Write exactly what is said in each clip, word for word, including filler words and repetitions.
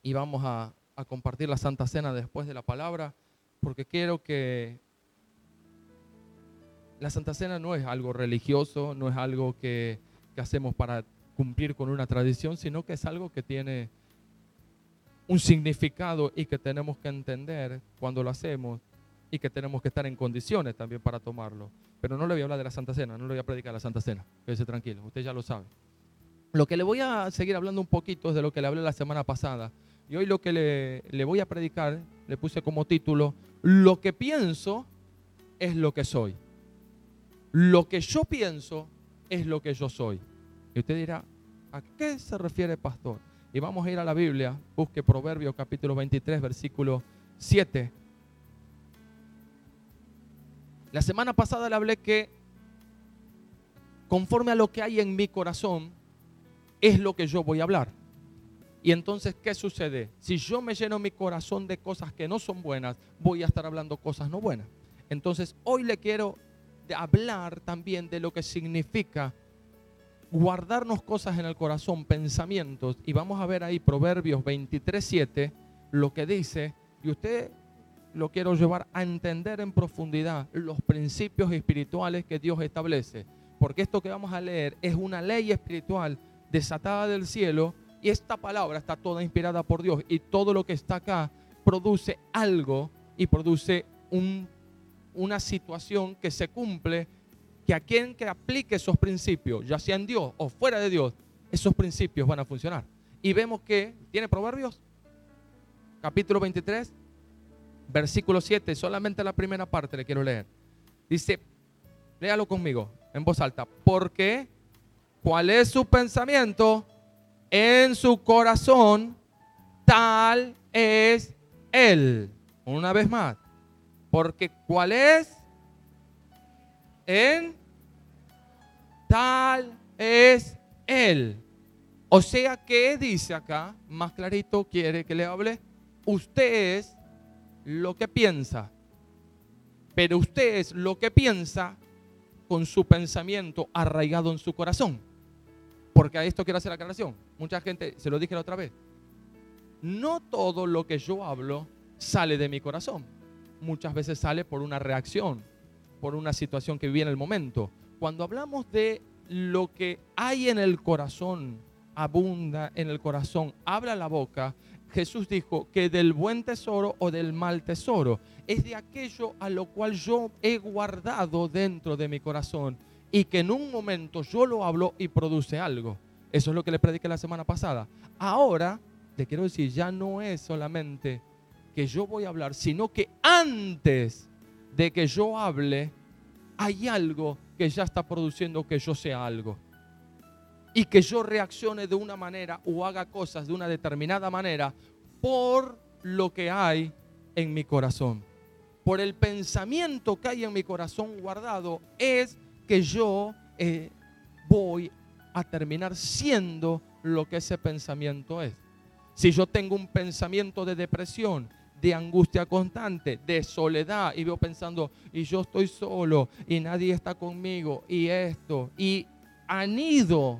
y vamos a, a compartir la Santa Cena después de la palabra, porque quiero que la Santa Cena no es algo religioso, no es algo que, que hacemos para cumplir con una tradición, sino que es algo que tiene un significado y que tenemos que entender cuando lo hacemos y que tenemos que estar en condiciones también para tomarlo. Pero no le voy a hablar de la Santa Cena, no le voy a predicar la Santa Cena, quédese tranquilo, usted ya lo sabe. Lo que le voy a seguir hablando un poquito es de lo que le hablé la semana pasada. Y hoy lo que le, le voy a predicar, le puse como título, lo que pienso es lo que soy. Lo que yo pienso es lo que yo soy. Y usted dirá, ¿a qué se refiere, pastor? Y vamos a ir a la Biblia, busque Proverbios capítulo veintitrés, versículo siete. La semana pasada le hablé que conforme a lo que hay en mi corazón, es lo que yo voy a hablar. Y entonces, ¿qué sucede? Si yo me lleno mi corazón de cosas que no son buenas, voy a estar hablando cosas no buenas. Entonces, hoy le quiero hablar también de lo que significa guardarnos cosas en el corazón, pensamientos. Y vamos a ver ahí Proverbios veintitrés, siete, lo que dice, y usted lo quiero llevar a entender en profundidad los principios espirituales que Dios establece. Porque esto que vamos a leer es una ley espiritual desatada del cielo, y esta palabra está toda inspirada por Dios, y todo lo que está acá produce algo y produce un, una situación que se cumple, que a quien que aplique esos principios, ya sea en Dios o fuera de Dios, esos principios van a funcionar. Y vemos que, ¿tiene Proverbios? Capítulo veintitrés, versículo siete, solamente la primera parte le quiero leer. Dice, léalo conmigo en voz alta, porque ¿cuál es su pensamiento en su corazón? Tal es él. Una vez más. Porque ¿cuál es? En tal es él. O sea que dice acá, más clarito, quiere que le hable. Usted es lo que piensa. Pero usted es lo que piensa con su pensamiento arraigado en su corazón. Porque a esto quiero hacer aclaración. Mucha gente, se lo dije la otra vez, no todo lo que yo hablo sale de mi corazón. Muchas veces sale por una reacción, por una situación que viví en el momento. Cuando hablamos de lo que hay en el corazón, abunda en el corazón, habla la boca, Jesús dijo que del buen tesoro o del mal tesoro es de aquello a lo cual yo he guardado dentro de mi corazón y que en un momento yo lo hablo y produce algo. Eso es lo que le prediqué la semana pasada. Ahora, le quiero decir, ya no es solamente que yo voy a hablar, sino que antes de que yo hable, hay algo que ya está produciendo que yo sea algo. Y que yo reaccione de una manera o haga cosas de una determinada manera por lo que hay en mi corazón. Por el pensamiento que hay en mi corazón guardado es que yo eh, voy a terminar siendo lo que ese pensamiento es. Si yo tengo un pensamiento de depresión, de angustia constante, de soledad, y veo pensando, y yo estoy solo, y nadie está conmigo, y esto, y anido,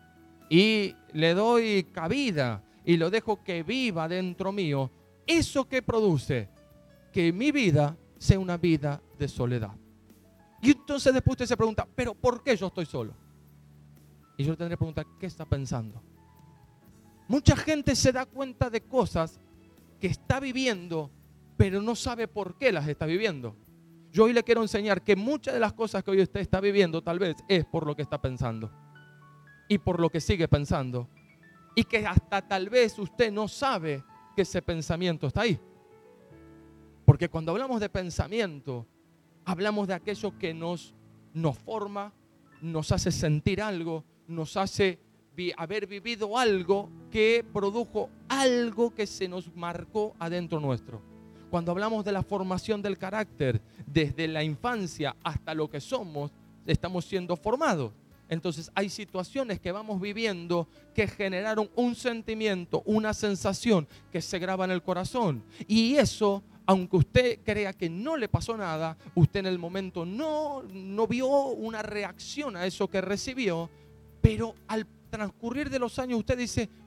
y le doy cabida, y lo dejo que viva dentro mío, ¿eso qué produce? Que mi vida sea una vida de soledad. Y entonces después usted se pregunta, ¿pero por qué yo estoy solo? Y yo le tendré que preguntar, ¿qué está pensando? Mucha gente se da cuenta de cosas que está viviendo, pero no sabe por qué las está viviendo. Yo hoy le quiero enseñar que muchas de las cosas que hoy usted está viviendo tal vez es por lo que está pensando y por lo que sigue pensando, y que hasta tal vez usted no sabe que ese pensamiento está ahí. Porque cuando hablamos de pensamiento, hablamos de aquello que nos, nos forma, nos hace sentir algo, nos hace vi, haber vivido algo que produjo algo que se nos marcó adentro nuestro. Cuando hablamos de la formación del carácter, desde la infancia hasta lo que somos, estamos siendo formados. Entonces hay situaciones que vamos viviendo que generaron un sentimiento, una sensación que se graba en el corazón. Y eso, aunque usted crea que no le pasó nada, usted en el momento no, no vio una reacción a eso que recibió, pero al transcurrir de los años usted dice,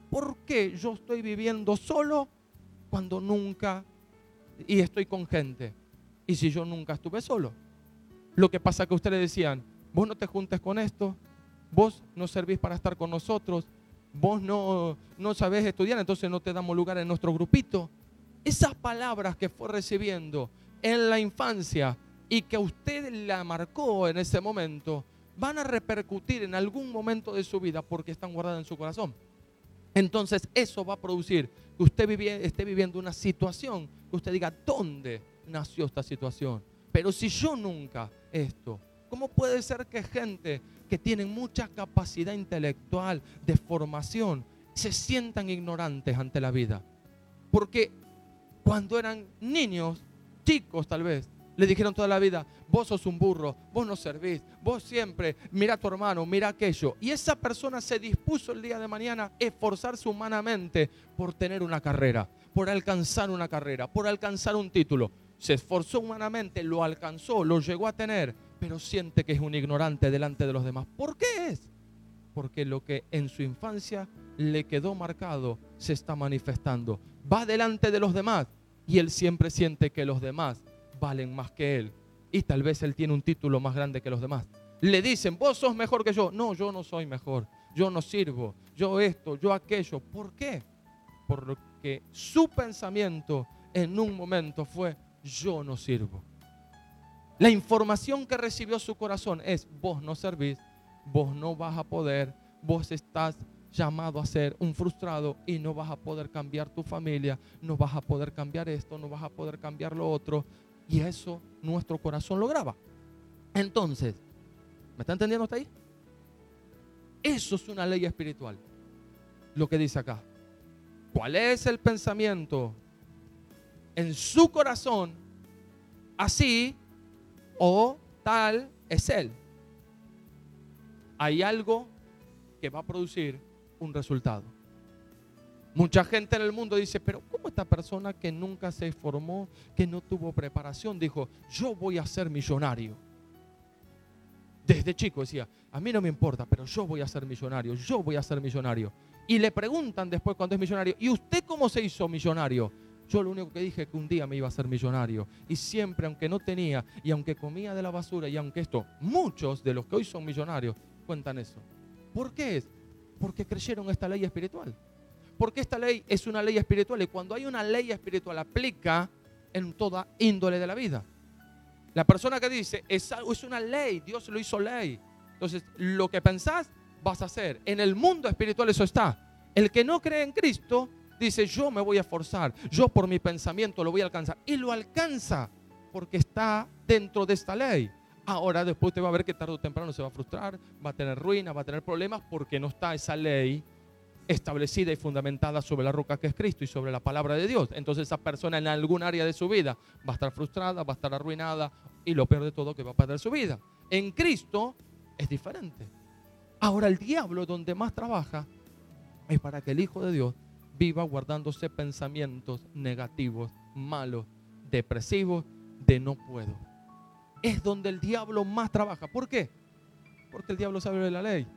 ¿por qué yo estoy viviendo solo cuando nunca y estoy con gente? Y si yo nunca estuve solo. Lo que pasa es que ustedes decían, vos no te juntes con esto, vos no servís para estar con nosotros, vos no, no sabés estudiar, entonces no te damos lugar en nuestro grupito. Esas palabras que fue recibiendo en la infancia y que usted la marcó en ese momento, van a repercutir en algún momento de su vida porque están guardadas en su corazón. Entonces eso va a producir que usted vivi- esté viviendo una situación, que usted diga, ¿dónde nació esta situación? Pero si yo nunca esto, ¿cómo puede ser que gente que tiene mucha capacidad intelectual, de formación, se sientan ignorantes ante la vida? Porque cuando eran niños, chicos tal vez, le dijeron toda la vida, vos sos un burro, vos no servís, vos siempre, mira a tu hermano, mira aquello. Y esa persona se dispuso el día de mañana a esforzarse humanamente por tener una carrera, por alcanzar una carrera, por alcanzar un título. Se esforzó humanamente, lo alcanzó, lo llegó a tener, pero siente que es un ignorante delante de los demás. ¿Por qué es? Porque lo que en su infancia le quedó marcado se está manifestando. Va delante de los demás y él siempre siente que los demás valen más que él. Y tal vez él tiene un título más grande que los demás. Le dicen, vos sos mejor que yo. No, yo no soy mejor. Yo no sirvo. Yo esto, yo aquello. ¿Por qué? Porque su pensamiento en un momento fue, yo no sirvo. La información que recibió su corazón es, vos no servís, vos no vas a poder, vos estás llamado a ser un frustrado y no vas a poder cambiar tu familia, no vas a poder cambiar esto, no vas a poder cambiar lo otro. Y eso nuestro corazón lo graba. Entonces, ¿me está entendiendo hasta ahí? Eso es una ley espiritual. Lo que dice acá. ¿Cuál es el pensamiento en su corazón? Así o tal es él. Hay algo que va a producir un resultado. Mucha gente en el mundo dice, pero ¿cómo esta persona que nunca se formó, que no tuvo preparación, dijo, yo voy a ser millonario? Desde chico decía, a mí no me importa, pero yo voy a ser millonario, yo voy a ser millonario. Y le preguntan después cuando es millonario, ¿y usted cómo se hizo millonario? Yo lo único que dije es que un día me iba a ser millonario. Y siempre, aunque no tenía, y aunque comía de la basura, y aunque esto, muchos de los que hoy son millonarios cuentan eso. ¿Por qué es? Porque creyeron esta ley espiritual. Porque esta ley es una ley espiritual y cuando hay una ley espiritual aplica en toda índole de la vida. La persona que dice es, algo, es una ley, Dios lo hizo ley. Entonces lo que pensás vas a hacer. En el mundo espiritual eso está. El que no cree en Cristo dice yo me voy a esforzar, yo por mi pensamiento lo voy a alcanzar. Y lo alcanza porque está dentro de esta ley. Ahora después usted va a ver que tarde o temprano se va a frustrar, va a tener ruina, va a tener problemas porque no está esa ley establecida y fundamentada sobre la roca que es Cristo y sobre la palabra de Dios. Entonces esa persona en algún área de su vida va a estar frustrada, va a estar arruinada y lo peor de todo que va a perder su vida. En Cristo es diferente. Ahora el diablo donde más trabaja es para que el Hijo de Dios viva guardándose pensamientos negativos, malos, depresivos, de no puedo. Es donde el diablo más trabaja. ¿Por qué? Porque el diablo sabe de la ley.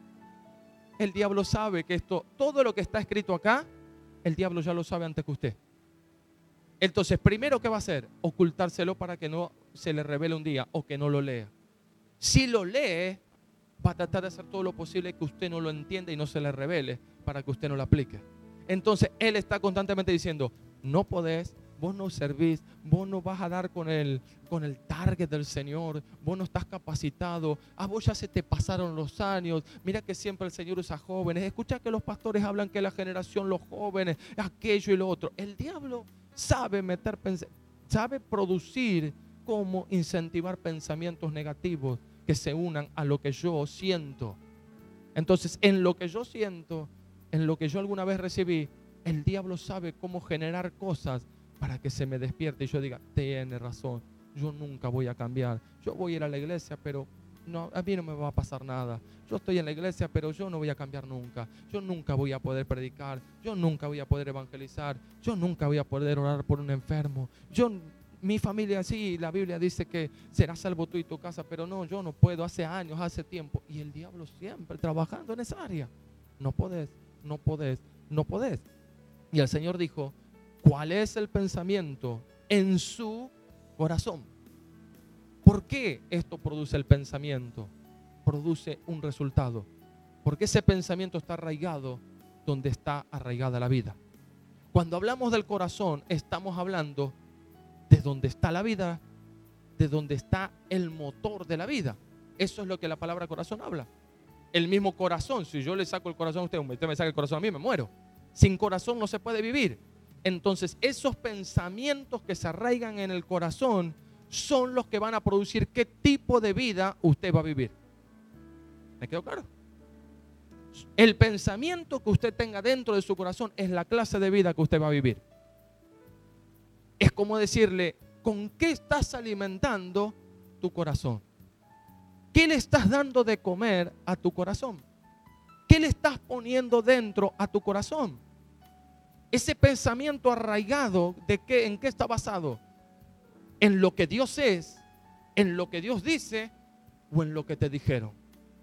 El diablo sabe que esto, todo lo que está escrito acá, el diablo ya lo sabe antes que usted. Entonces, primero, ¿qué va a hacer? Ocultárselo para que no se le revele un día o que no lo lea. Si lo lee, va a tratar de hacer todo lo posible que usted no lo entienda y no se le revele para que usted no lo aplique. Entonces, él está constantemente diciendo, no podés, vos no servís, vos no vas a dar con el, con el target del Señor, vos no estás capacitado, a vos ya se te pasaron los años, mira que siempre el Señor usa jóvenes, escucha que los pastores hablan que la generación, los jóvenes, aquello y lo otro. El diablo sabe meter, sabe producir cómo incentivar pensamientos negativos que se unan a lo que yo siento. Entonces, en lo que yo siento, en lo que yo alguna vez recibí, el diablo sabe cómo generar cosas para que se me despierte y yo diga, tiene razón, yo nunca voy a cambiar. Yo voy a ir a la iglesia, pero no, a mí no me va a pasar nada. Yo estoy en la iglesia, pero yo no voy a cambiar nunca. Yo nunca voy a poder predicar. Yo nunca voy a poder evangelizar. Yo nunca voy a poder orar por un enfermo. Yo, mi familia, sí, la Biblia dice que serás salvo tú y tu casa, pero no, yo no puedo. Hace años, hace tiempo. Y el diablo siempre trabajando en esa área. No podés, no podés. no podés. Y el Señor dijo, ¿cuál es el pensamiento en su corazón? ¿Por qué esto produce el pensamiento? Produce un resultado. Porque ese pensamiento está arraigado donde está arraigada la vida. Cuando hablamos del corazón, estamos hablando de donde está la vida, de donde está el motor de la vida. Eso es lo que la palabra corazón habla. El mismo corazón, si yo le saco el corazón a usted, usted me saca el corazón a mí, me muero. Sin corazón no se puede vivir. Entonces, esos pensamientos que se arraigan en el corazón son los que van a producir qué tipo de vida usted va a vivir. ¿Me quedó claro? El pensamiento que usted tenga dentro de su corazón es la clase de vida que usted va a vivir. Es como decirle, ¿con qué estás alimentando tu corazón? ¿Qué le estás dando de comer a tu corazón? ¿Qué le estás poniendo dentro a tu corazón? Ese pensamiento arraigado, ¿de qué, en qué está basado? ¿En lo que Dios es, en lo que Dios dice o en lo que te dijeron?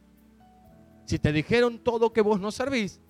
Si te dijeron todo que vos no servís,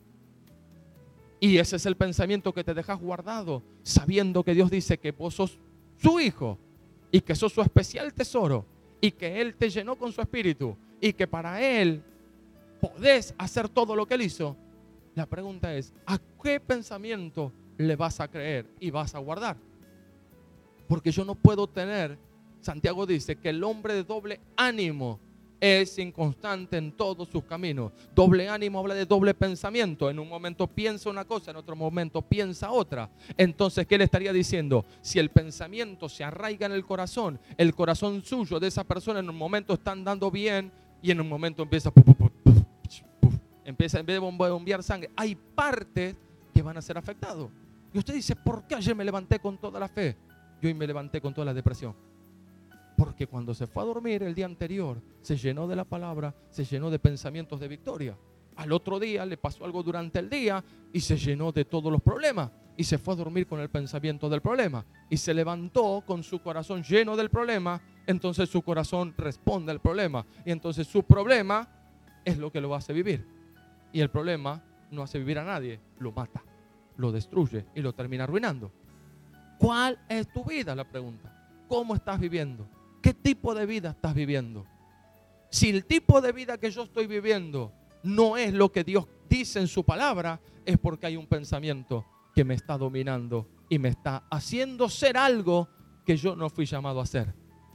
y ese es el pensamiento que te dejas guardado, sabiendo que Dios dice que vos sos su hijo y que sos su especial tesoro y que Él te llenó con su espíritu y que para Él podés hacer todo lo que Él hizo. La pregunta es, ¿a qué pensamiento le vas a creer y vas a guardar? Porque yo no puedo tener, Santiago dice que el hombre de doble ánimo es inconstante en todos sus caminos. Doble ánimo habla de doble pensamiento. En un momento piensa una cosa, en otro momento piensa otra. Entonces, ¿qué le estaría diciendo? Si el pensamiento se arraiga en el corazón, el corazón suyo de esa persona en un momento está andando bien y en un momento empieza puf, puf, puf, puf, puf, empieza en vez de bombear sangre, hay partes que van a ser afectadas. Y usted dice, ¿por qué ayer me levanté con toda la fe y hoy me levanté con toda la depresión? Porque cuando se fue a dormir el día anterior, se llenó de la palabra, se llenó de pensamientos de victoria. Al otro día le pasó algo durante el día y se llenó de todos los problemas. Y se fue a dormir con el pensamiento del problema. Y se levantó con su corazón lleno del problema. Entonces su corazón responde al problema. Y entonces su problema es lo que lo hace vivir. Y el problema no hace vivir a nadie, lo mata, lo destruye y lo termina arruinando. ¿Cuál es tu vida? La pregunta. ¿Cómo estás viviendo? ¿Qué tipo de vida estás viviendo? Si el tipo de vida que yo estoy viviendo no es lo que Dios dice en su palabra, es porque hay un pensamiento que me está dominando y me está haciendo ser algo que yo no fui llamado a ser.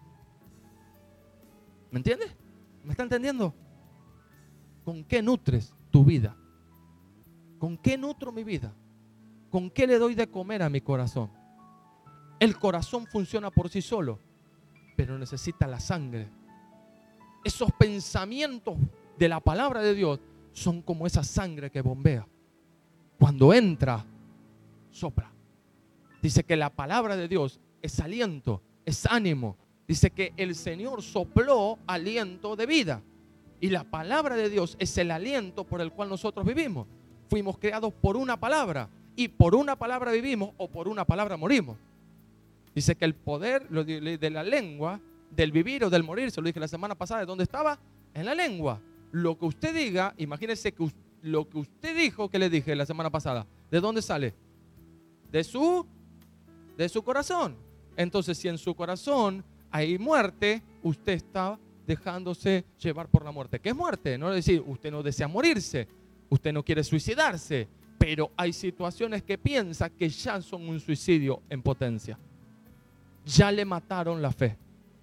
¿Me entiendes? ¿Me está entendiendo? ¿Con qué nutres tu vida? ¿Con qué nutro mi vida? ¿Con qué le doy de comer a mi corazón? El corazón funciona por sí solo, pero necesita la sangre. Esos pensamientos de la palabra de Dios son como esa sangre que bombea. Cuando entra, sopla. Dice que la palabra de Dios es aliento, es ánimo. Dice que el Señor sopló aliento de vida. Y la palabra de Dios es el aliento por el cual nosotros vivimos. Fuimos creados por una palabra. Y por una palabra vivimos o por una palabra morimos. Dice que el poder de la lengua, del vivir o del morir, se lo dije la semana pasada, ¿de dónde estaba? En la lengua. Lo que usted diga, imagínese que lo que usted dijo que le dije la semana pasada, ¿de dónde sale? De su, de su corazón. Entonces, si en su corazón hay muerte, usted está dejándose llevar por la muerte. ¿Qué es muerte? No es decir, usted no desea morirse, usted no quiere suicidarse, pero hay situaciones que piensa que ya son un suicidio en potencia. Ya le mataron la fe.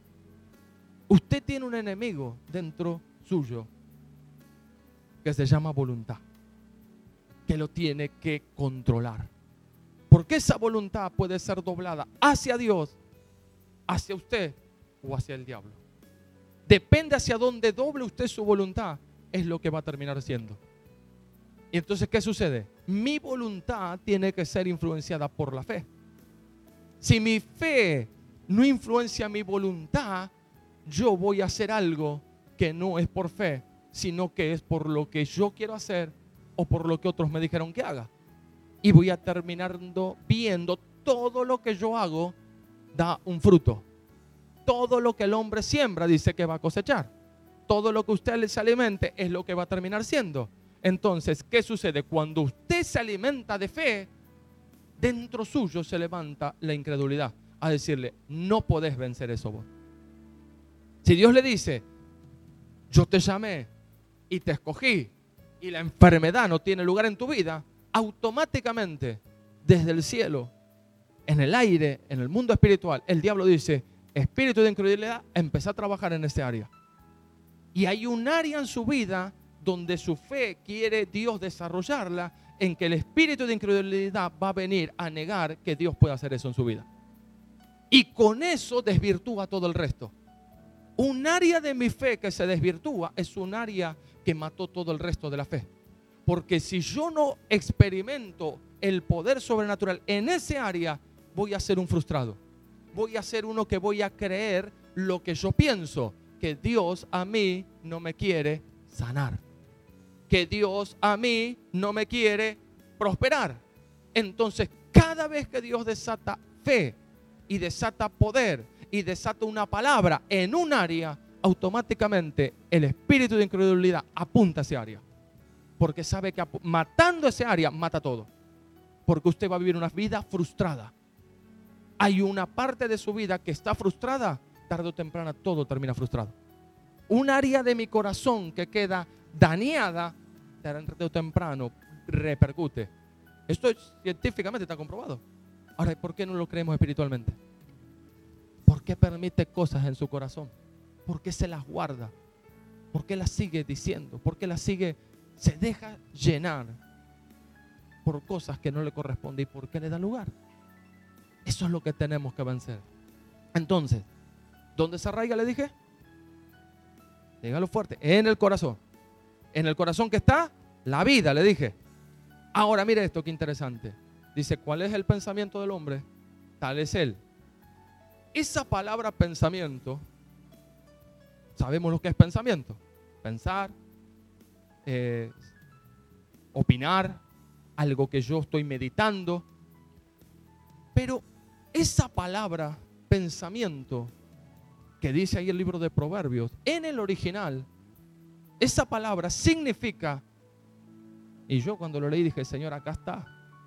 Usted tiene un enemigo dentro suyo que se llama voluntad, que lo tiene que controlar. Porque esa voluntad puede ser doblada hacia Dios, hacia usted o hacia el diablo. Depende hacia dónde doble usted su voluntad, es lo que va a terminar siendo. Y entonces, ¿qué sucede? Mi voluntad tiene que ser influenciada por la fe. Si mi fe no influencia mi voluntad, yo voy a hacer algo que no es por fe, sino que es por lo que yo quiero hacer o por lo que otros me dijeron que haga. Y voy a terminar viendo todo lo que yo hago da un fruto. Todo lo que el hombre siembra dice que va a cosechar. Todo lo que usted se alimente es lo que va a terminar siendo. Entonces, ¿qué sucede? Cuando usted se alimenta de fe, dentro suyo se levanta la incredulidad a decirle, no podés vencer eso vos. Si Dios le dice, yo te llamé y te escogí y la enfermedad no tiene lugar en tu vida, automáticamente desde el cielo, en el aire, en el mundo espiritual, el diablo dice, espíritu de incredulidad, empezá a trabajar en ese área. Y hay un área en su vida donde su fe quiere Dios desarrollarla, en que el espíritu de incredulidad va a venir a negar que Dios pueda hacer eso en su vida. Y con eso desvirtúa todo el resto. Un área de mi fe que se desvirtúa es un área que mató todo el resto de la fe. Porque si yo no experimento el poder sobrenatural en ese área, voy a ser un frustrado. Voy a ser uno que voy a creer lo que yo pienso, que Dios a mí no me quiere sanar, que Dios a mí no me quiere prosperar. Entonces, cada vez que Dios desata fe y desata poder y desata una palabra en un área, automáticamente el espíritu de incredulidad apunta a ese área. Porque sabe que matando ese área, mata todo. Porque usted va a vivir una vida frustrada. Hay una parte de su vida que está frustrada, tarde o temprano todo termina frustrado. Un área de mi corazón que queda dañada, tarde o temprano repercute. Esto científicamente está comprobado. Ahora, ¿por qué no lo creemos espiritualmente? ¿Por qué permite cosas en su corazón? ¿Por qué se las guarda? ¿Por qué las sigue diciendo? ¿Por qué las sigue, se deja llenar por cosas que no le corresponden? ¿Y por qué le da lugar? Eso es lo que tenemos que vencer. Entonces, ¿dónde se arraiga? Le dije. Dígalo fuerte. En el corazón. En el corazón que está la vida, le dije. Ahora mire esto, qué interesante. Dice, ¿cuál es el pensamiento del hombre? Tal es él. Esa palabra pensamiento, sabemos lo que es pensamiento. Pensar, eh, opinar, algo que yo estoy meditando. Pero esa palabra pensamiento que dice ahí el libro de Proverbios, en el original, esa palabra significa, y yo cuando lo leí dije, Señor, acá está,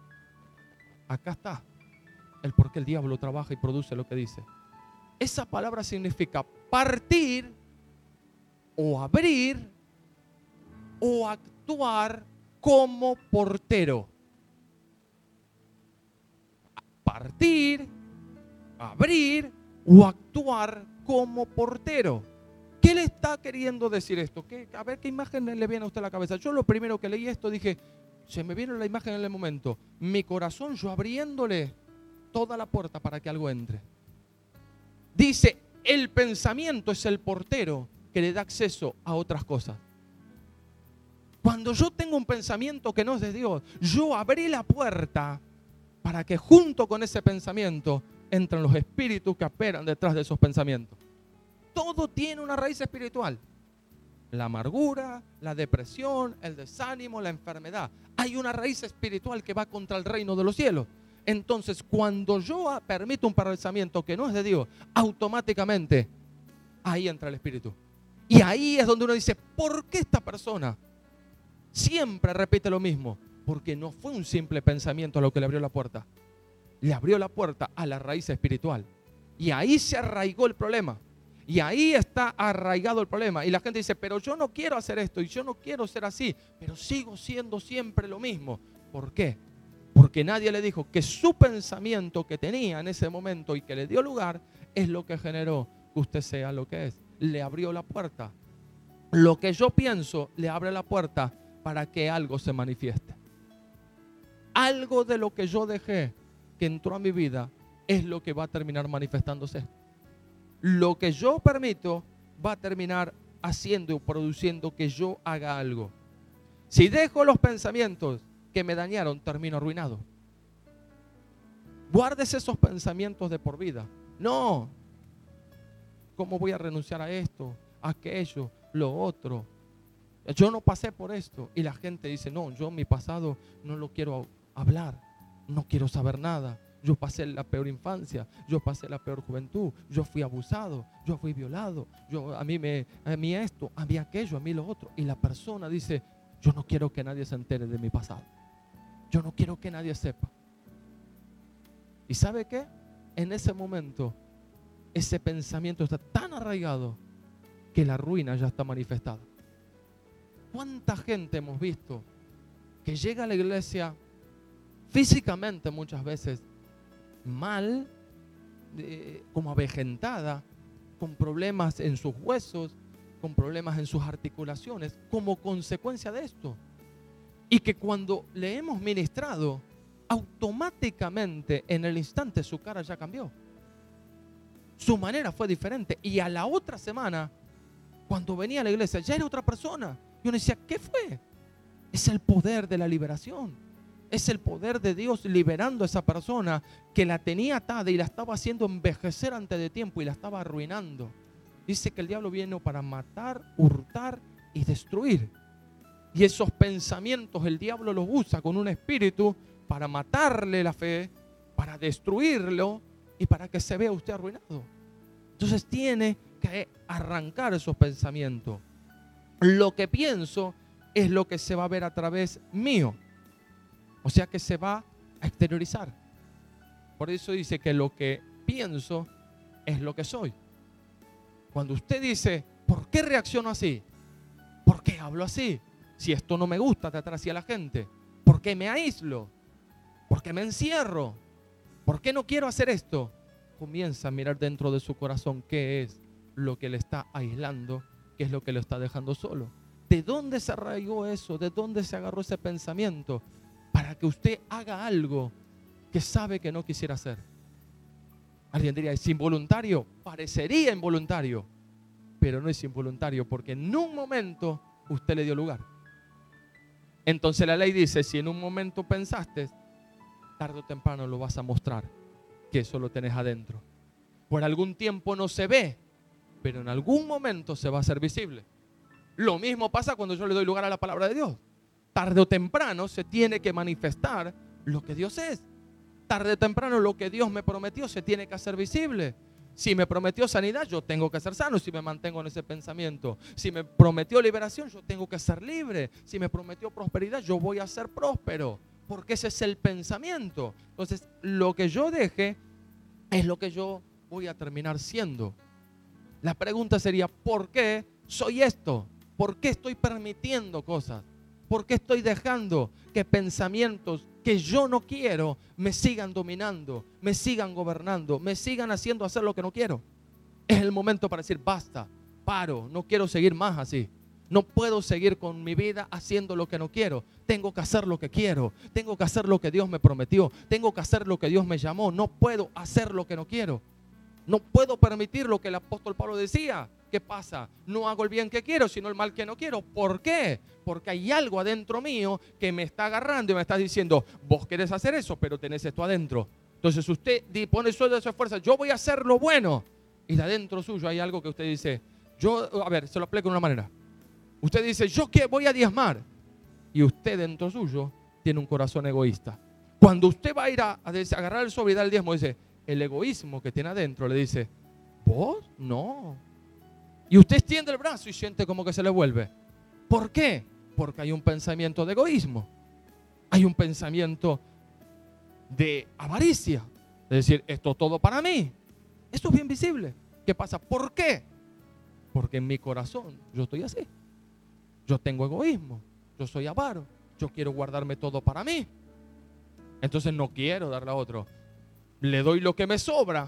acá está el por qué el diablo trabaja y produce lo que dice. Esa palabra significa partir o abrir o actuar como portero. Partir, abrir o actuar como portero. ¿Qué le está queriendo decir esto? ¿Qué, a ver qué imagen le viene a usted a la cabeza. Yo lo primero que leí esto dije, se me vino la imagen en el momento. Mi corazón, yo abriéndole toda la puerta para que algo entre. Dice, el pensamiento es el portero que le da acceso a otras cosas. Cuando yo tengo un pensamiento que no es de Dios, yo abrí la puerta para que junto con ese pensamiento entren los espíritus que operan detrás de esos pensamientos. Todo tiene una raíz espiritual. La amargura, la depresión, el desánimo, la enfermedad. Hay una raíz espiritual que va contra el reino de los cielos. Entonces, cuando yo permito un pensamiento que no es de Dios, automáticamente ahí entra el espíritu. Y ahí es donde uno dice, ¿por qué esta persona siempre repite lo mismo? Porque no fue un simple pensamiento lo que le abrió la puerta. Le abrió la puerta a la raíz espiritual. Y ahí se arraigó el problema. Y ahí está arraigado el problema. Y la gente dice, pero yo no quiero hacer esto y yo no quiero ser así, pero sigo siendo siempre lo mismo. ¿Por qué? Porque nadie le dijo que su pensamiento que tenía en ese momento y que le dio lugar es lo que generó que usted sea lo que es. Le abrió la puerta. Lo que yo pienso le abre la puerta para que algo se manifieste. Algo de lo que yo dejé que entró a mi vida es lo que va a terminar manifestándose. Lo que yo permito va a terminar haciendo o produciendo que yo haga algo. Si dejo los pensamientos que me dañaron, termino arruinado. Guárdese esos pensamientos de por vida. No, ¿cómo voy a renunciar a esto, a aquello, lo otro? Yo no pasé por esto. Y la gente dice, no, yo mi pasado no lo quiero hablar, no quiero saber nada. Yo pasé la peor infancia, yo pasé la peor juventud, yo fui abusado, yo fui violado, yo, a, mí me, a mí esto, a mí aquello, a mí lo otro. Y la persona dice, Yo no quiero que nadie se entere de mi pasado. Yo no quiero que nadie sepa. ¿Y sabe qué? En ese momento, ese pensamiento está tan arraigado que la ruina ya está manifestada. ¿Cuánta gente hemos visto que llega a la iglesia físicamente muchas veces mal, eh, como avejentada, con problemas en sus huesos, con problemas en sus articulaciones, como consecuencia de esto? Y que cuando le hemos ministrado, automáticamente en el instante su cara ya cambió. Su manera fue diferente. Y a la otra semana, cuando venía a la iglesia, ya era otra persona. Yo le decía, ¿qué fue? Es el poder de la liberación. Es el poder de Dios liberando a esa persona que la tenía atada y la estaba haciendo envejecer antes de tiempo y la estaba arruinando. Dice que el diablo vino para matar, hurtar y destruir. Y esos pensamientos el diablo los usa con un espíritu para matarle la fe, para destruirlo y para que se vea usted arruinado. Entonces tiene que arrancar esos pensamientos. Lo que pienso es lo que se va a ver a través mío. O sea que se va a exteriorizar. Por eso dice que lo que pienso es lo que soy. Cuando usted dice, ¿por qué reacciono así? ¿Por qué hablo así? Si esto no me gusta, tratar así a la gente. ¿Por qué me aíslo? ¿Por qué me encierro? ¿Por qué no quiero hacer esto? Comienza a mirar dentro de su corazón qué es lo que le está aislando, qué es lo que lo está dejando solo. ¿De dónde se arraigó eso? ¿De dónde se agarró ese pensamiento? Para que usted haga algo que sabe que no quisiera hacer. Alguien diría, ¿es involuntario? Parecería involuntario, pero no es involuntario porque en un momento usted le dio lugar. Entonces la ley dice, si en un momento pensaste, tarde o temprano lo vas a mostrar, que eso lo tenés adentro. Por algún tiempo no se ve, pero en algún momento se va a hacer visible. Lo mismo pasa cuando yo le doy lugar a la palabra de Dios. Tarde o temprano se tiene que manifestar lo que Dios es. Tarde o temprano lo que Dios me prometió se tiene que hacer visible. Si me prometió sanidad, yo tengo que ser sano si me mantengo en ese pensamiento. Si me prometió liberación, yo tengo que ser libre. Si me prometió prosperidad, yo voy a ser próspero. Porque ese es el pensamiento. Entonces, lo que yo deje es lo que yo voy a terminar siendo. La pregunta sería, ¿por qué soy esto? ¿Por qué estoy permitiendo cosas? ¿Por qué estoy dejando que pensamientos que yo no quiero me sigan dominando, me sigan gobernando, me sigan haciendo hacer lo que no quiero? Es el momento para decir, basta, paro, no quiero seguir más así. No puedo seguir con mi vida haciendo lo que no quiero. Tengo que hacer lo que quiero. Tengo que hacer lo que Dios me prometió. Tengo que hacer lo que Dios me llamó. No puedo hacer lo que no quiero. No puedo permitir lo que el apóstol Pablo decía. ¿Qué pasa? No hago el bien que quiero, sino el mal que no quiero. ¿Por qué? Porque hay algo adentro mío que me está agarrando y me está diciendo, vos querés hacer eso, pero tenés esto adentro. Entonces usted pone sueldo de su esfuerzo, yo voy a hacer lo bueno. Y de adentro suyo hay algo que usted dice, yo, a ver, se lo explico de una manera. Usted dice, yo que voy a diezmar. Y usted dentro suyo tiene un corazón egoísta. Cuando usted va a ir a, a, a agarrar el sobre y dar el diezmo, dice, el egoísmo que tiene adentro le dice, ¿vos? No. Y usted extiende el brazo y siente como que se le vuelve. ¿Por qué? Porque hay un pensamiento de egoísmo. Hay un pensamiento de avaricia. Es decir, esto todo para mí. Esto es bien visible. ¿Qué pasa? ¿Por qué? Porque en mi corazón yo estoy así. Yo tengo egoísmo. Yo soy avaro. Yo quiero guardarme todo para mí. Entonces no quiero darle a otro. Le doy lo que me sobra,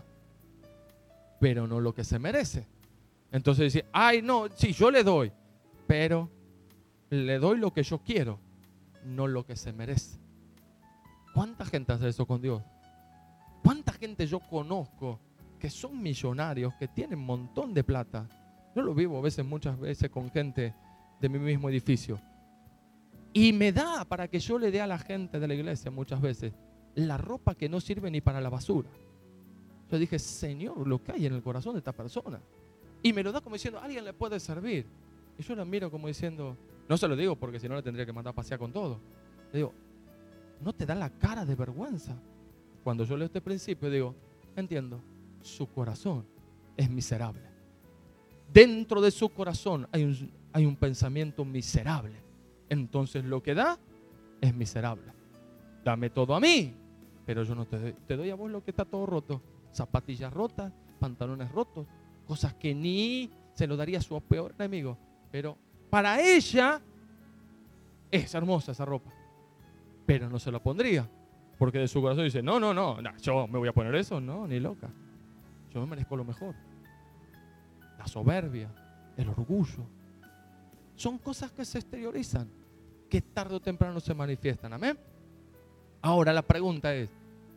pero no lo que se merece. Entonces dice, ay no, sí, yo le doy, pero le doy lo que yo quiero, no lo que se merece. ¿Cuánta gente hace eso con Dios? ¿Cuánta gente yo conozco que son millonarios, que tienen un montón de plata? Yo lo vivo a veces, muchas veces con gente de mi mismo edificio. Y me da para que yo le dé a la gente de la iglesia muchas veces la ropa que no sirve ni para la basura. Yo dije, Señor, lo que hay en el corazón de esta persona. Y me lo da como diciendo, a alguien le puede servir. Y yo la miro como diciendo, no se lo digo porque si no le tendría que mandar a pasear con todo. Le digo, ¿no te da la cara de vergüenza? Cuando yo leo este principio digo, entiendo, su corazón es miserable. Dentro de su corazón hay un, hay un pensamiento miserable. entonces lo que da es miserable. Dame todo a mí, pero yo no te doy. Te doy a vos lo que está todo roto. Zapatillas rotas, pantalones rotos, cosas que ni se lo daría a su peor enemigo. Pero para ella es hermosa esa ropa, pero no se la pondría, porque de su corazón dice, no, no, no, no, yo me voy a poner eso, no, ni loca. Yo me merezco lo mejor. La soberbia, el orgullo, son cosas que se exteriorizan, que tarde o temprano se manifiestan. Amén. Ahora la pregunta es,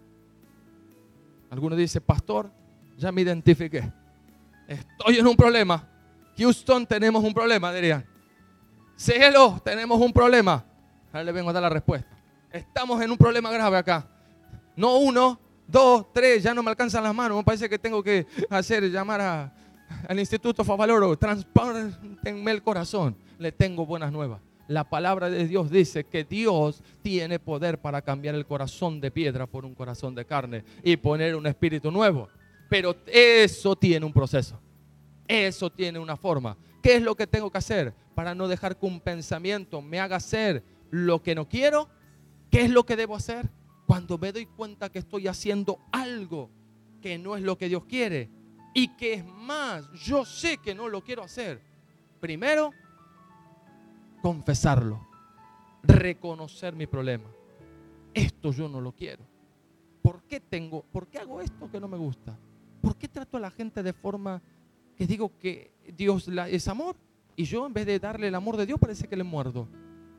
alguno dice, pastor, ya me identifiqué, estoy en un problema. Houston, tenemos un problema, dirían. Cielo, tenemos un problema. Ahora le vengo a dar la respuesta. Estamos en un problema grave acá. No uno, dos, tres, ya no me alcanzan las manos. Me parece que tengo que hacer, llamar a, al Instituto Favaloro. Transpártenme el corazón. Le tengo buenas nuevas. La palabra de Dios dice que Dios tiene poder para cambiar el corazón de piedra por un corazón de carne y poner un espíritu nuevo. Pero eso tiene un proceso. Eso tiene una forma. ¿Qué es lo que tengo que hacer para no dejar que un pensamiento me haga hacer lo que no quiero? ¿Qué es lo que debo hacer? Cuando me doy cuenta que estoy haciendo algo que no es lo que Dios quiere y que es más, yo sé que no lo quiero hacer. Primero, confesarlo, reconocer mi problema. Esto yo no lo quiero. ¿Por qué tengo, por qué hago esto que no me gusta? ¿Por qué trato a la gente de forma que digo que Dios es amor y yo en vez de darle el amor de Dios parece que le muerdo?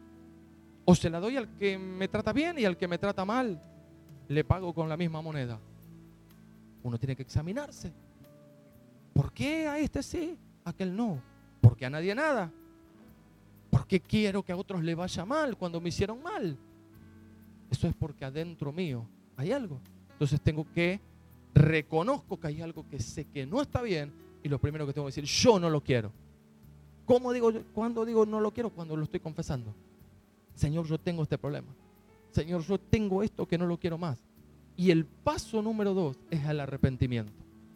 O se la doy al que me trata bien y al que me trata mal le pago con la misma moneda. Uno tiene que examinarse. ¿Por qué a este sí, a aquel no? ¿Por qué a nadie nada? ¿Por qué quiero que a otros le vaya mal cuando me hicieron mal? Eso es porque adentro mío hay algo. Entonces tengo que, reconozco que hay algo que sé que no está bien y lo primero que tengo que decir, yo no lo quiero. ¿Cómo digo? ¿Cuándo digo no lo quiero? Cuando lo estoy confesando. Señor, yo tengo este problema. Señor, yo tengo esto que no lo quiero más. Y el paso número dos es el arrepentimiento.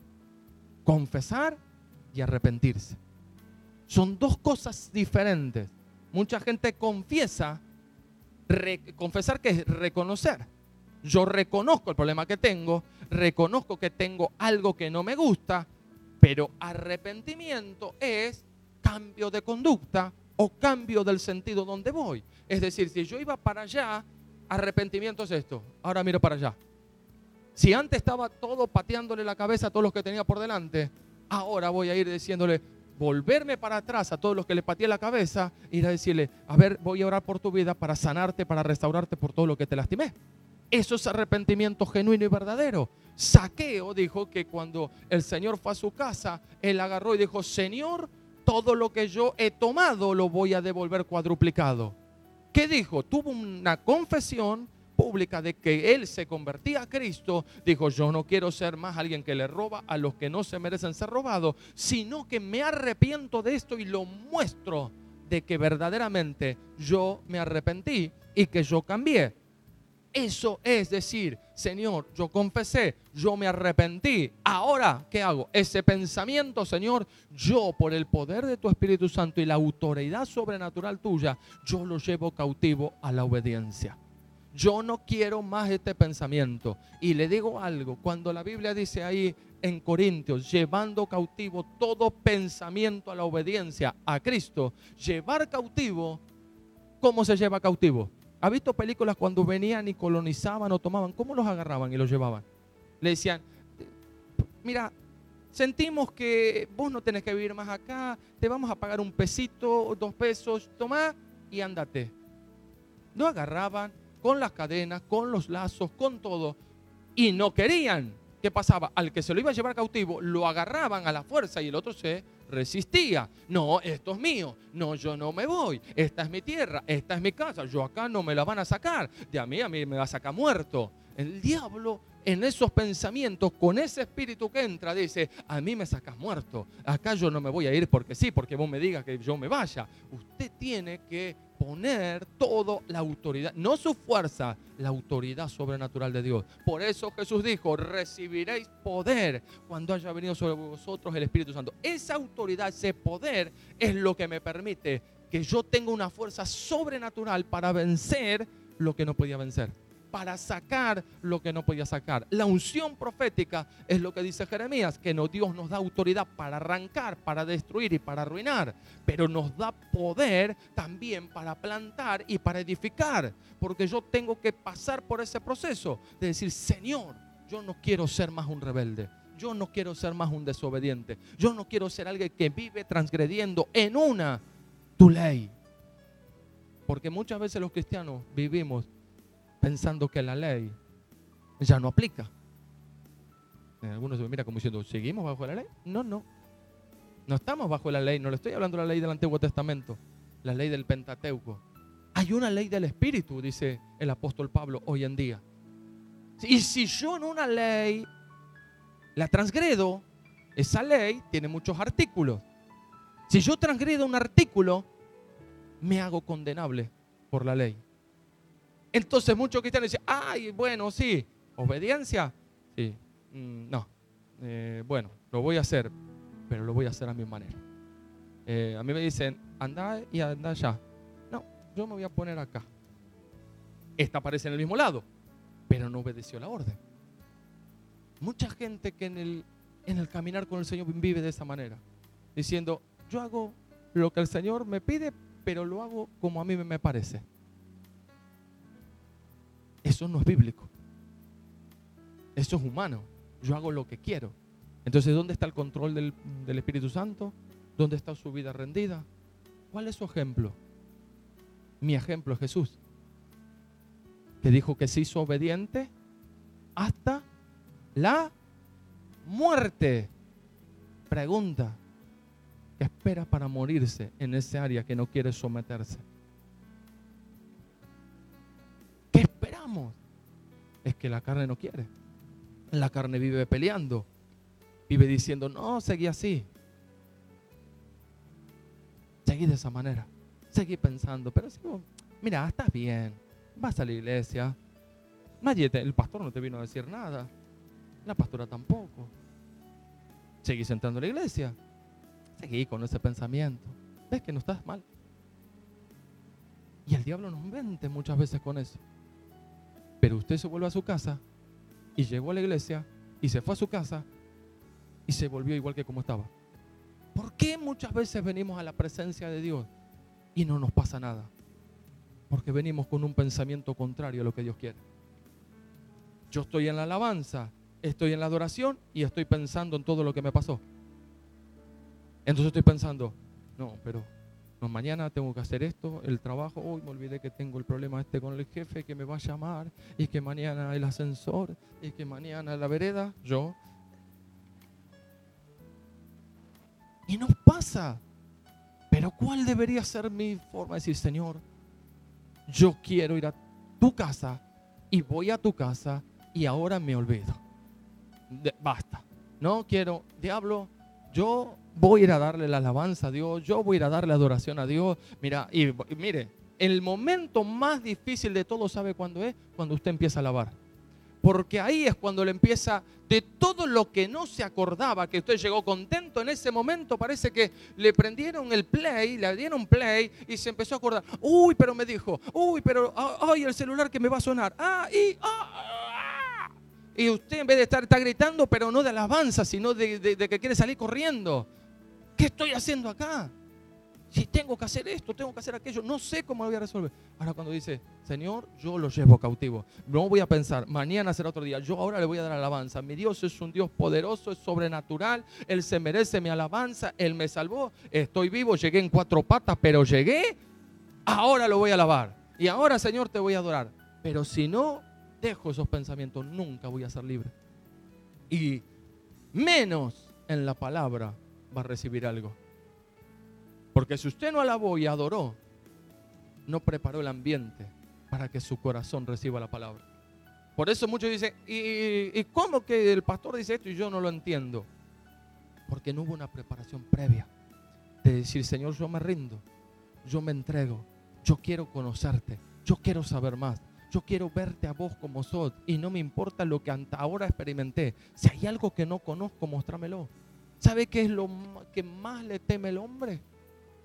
Confesar y arrepentirse. Son dos cosas diferentes. Mucha gente confiesa, re, confesar que es reconocer. Yo reconozco el problema que tengo, reconozco que tengo algo que no me gusta, pero arrepentimiento es cambio de conducta o cambio del sentido donde voy. Es decir, si yo iba para allá, arrepentimiento es esto, ahora miro para allá. Si antes estaba todo pateándole la cabeza a todos los que tenía por delante, ahora voy a ir diciéndole, volverme para atrás a todos los que le pateé la cabeza, ir a decirle, a ver, voy a orar por tu vida para sanarte, para restaurarte por todo lo que te lastimé. Eso es arrepentimiento genuino y verdadero. Zaqueo dijo que cuando el Señor fue a su casa, él agarró y dijo, Señor, todo lo que yo he tomado lo voy a devolver cuadruplicado. ¿Qué dijo? Tuvo una confesión pública de que él se convertía a Cristo. Dijo, yo no quiero ser más alguien que le roba a los que no se merecen ser robados, sino que me arrepiento de esto y lo muestro de que verdaderamente yo me arrepentí y que yo cambié. Eso es decir, Señor, yo confesé, yo me arrepentí. Ahora, ¿qué hago? Ese pensamiento, Señor, yo por el poder de tu Espíritu Santo y la autoridad sobrenatural tuya, yo lo llevo cautivo a la obediencia. Yo no quiero más este pensamiento. Y le digo algo, cuando la Biblia dice ahí en Corintios, llevando cautivo todo pensamiento a la obediencia a Cristo, llevar cautivo, ¿cómo se lleva cautivo? ¿Ha visto películas cuando venían y colonizaban o tomaban? ¿Cómo los agarraban y los llevaban? Le decían, mira, sentimos que vos no tenés que vivir más acá, te vamos a pagar un pesito, dos pesos, tomá y ándate. Lo agarraban con las cadenas, con los lazos, con todo, y no querían. ¿Qué pasaba? Al que se lo iba a llevar cautivo, lo agarraban a la fuerza y el otro se resistía. No, esto es mío. No, yo no me voy. Esta es mi tierra, esta es mi casa. Yo acá no me la van a sacar. De a mí, a mí me va a sacar muerto. El diablo en esos pensamientos, con ese espíritu que entra, dice, a mí me sacas muerto. Acá yo no me voy a ir porque sí, porque vos me digas que yo me vaya. Usted tiene que poner toda la autoridad, no su fuerza, la autoridad sobrenatural de Dios. Por eso Jesús dijo, recibiréis poder cuando haya venido sobre vosotros el Espíritu Santo. Esa autoridad, ese poder es lo que me permite que yo tengo una fuerza sobrenatural para vencer lo que no podía vencer, para sacar lo que no podía sacar. La unción profética es lo que dice Jeremías, que no, Dios nos da autoridad para arrancar, para destruir y para arruinar, pero nos da poder también para plantar y para edificar, porque yo tengo que pasar por ese proceso de decir, Señor, yo no quiero ser más un rebelde, yo no quiero ser más un desobediente, yo no quiero ser alguien que vive transgrediendo en una tu ley, porque muchas veces los cristianos vivimos pensando que la ley ya no aplica. Algunos se miran como diciendo, ¿seguimos bajo la ley? No, no. No estamos bajo la ley. No le estoy hablando de la ley del Antiguo Testamento, la ley del Pentateuco. Hay una ley del Espíritu, dice el apóstol Pablo hoy en día. Y si yo en una ley la transgredo, esa ley tiene muchos artículos. Si yo transgredo un artículo, me hago condenable por la ley. Entonces muchos cristianos dicen, ay, bueno, sí, obediencia, sí, mm, no, eh, bueno, lo voy a hacer, pero lo voy a hacer a mi manera. Eh, a mí me dicen, anda y anda allá. No, yo me voy a poner acá. Esta aparece en el mismo lado, pero no obedeció la orden. Mucha gente que en el, en el caminar con el Señor vive de esa manera, diciendo, yo hago lo que el Señor me pide, pero lo hago como a mí me parece. Eso no es bíblico. Eso es humano. Yo hago lo que quiero. Entonces, ¿dónde está el control del, del Espíritu Santo? ¿Dónde está su vida rendida? ¿Cuál es su ejemplo? Mi ejemplo es Jesús, que dijo que se hizo obediente hasta la muerte. Pregunta, ¿qué espera para morirse en ese área que no quiere someterse? ¿Qué esperamos? Es que la carne no quiere. La carne vive peleando, vive diciendo, no, seguí así, seguí de esa manera, seguí pensando, pero si vos, mira, estás bien, vas a la iglesia, nadie te, el pastor no te vino a decir nada, la pastora tampoco, seguís entrando a la iglesia, seguí con ese pensamiento, ves que no estás mal. Y el diablo nos mente muchas veces con eso. Pero usted se vuelve a su casa y llegó a la iglesia y se fue a su casa y se volvió igual que como estaba. ¿Por qué muchas veces venimos a la presencia de Dios y no nos pasa nada? Porque venimos con un pensamiento contrario a lo que Dios quiere. Yo estoy en la alabanza, estoy en la adoración y estoy pensando en todo lo que me pasó. Entonces estoy pensando, no, pero no, mañana tengo que hacer esto, el trabajo, hoy me olvidé que tengo el problema este con el jefe que me va a llamar, y que mañana el ascensor, y que mañana la vereda, yo. Y nos pasa. Pero ¿cuál debería ser mi forma de decir, Señor, yo quiero ir a tu casa y voy a tu casa y ahora me olvido? De, basta. No quiero, diablo, yo voy a ir a darle la alabanza a Dios, yo voy a ir a darle adoración a Dios. Mira, y, y mire, el momento más difícil de todo, ¿sabe cuándo es? Cuando usted empieza a alabar. Porque ahí es cuando le empieza, de todo lo que no se acordaba, que usted llegó contento en ese momento, parece que le prendieron el play, le dieron play y se empezó a acordar. Uy, pero me dijo, uy, pero, ay, el celular que me va a sonar. Ah, y, ah, ah. Y usted en vez de estar está gritando, pero no de alabanza, sino de, de, de que quiere salir corriendo. ¿Qué estoy haciendo acá? Si tengo que hacer esto, tengo que hacer aquello, no sé cómo lo voy a resolver. Ahora cuando dice, Señor, yo lo llevo cautivo. No voy a pensar, mañana será otro día. Yo ahora le voy a dar alabanza. Mi Dios es un Dios poderoso, es sobrenatural. Él se merece mi alabanza. Él me salvó. Estoy vivo, llegué en cuatro patas, pero llegué. Ahora lo voy a alabar. Y ahora, Señor, te voy a adorar. Pero si no dejo esos pensamientos, nunca voy a ser libre. Y menos en la palabra va a recibir algo. Porque si usted no alabó y adoró, no preparó el ambiente para que su corazón reciba la palabra. Por eso muchos dicen, ¿y, y cómo que el pastor dice esto y yo no lo entiendo? Porque no hubo una preparación previa de decir, Señor, yo me rindo, yo me entrego, yo quiero conocerte, yo quiero saber más, yo quiero verte a vos como sos y no me importa lo que hasta ahora experimenté. Si hay algo que no conozco, mostrámelo. ¿Sabe qué es lo que más le teme el hombre?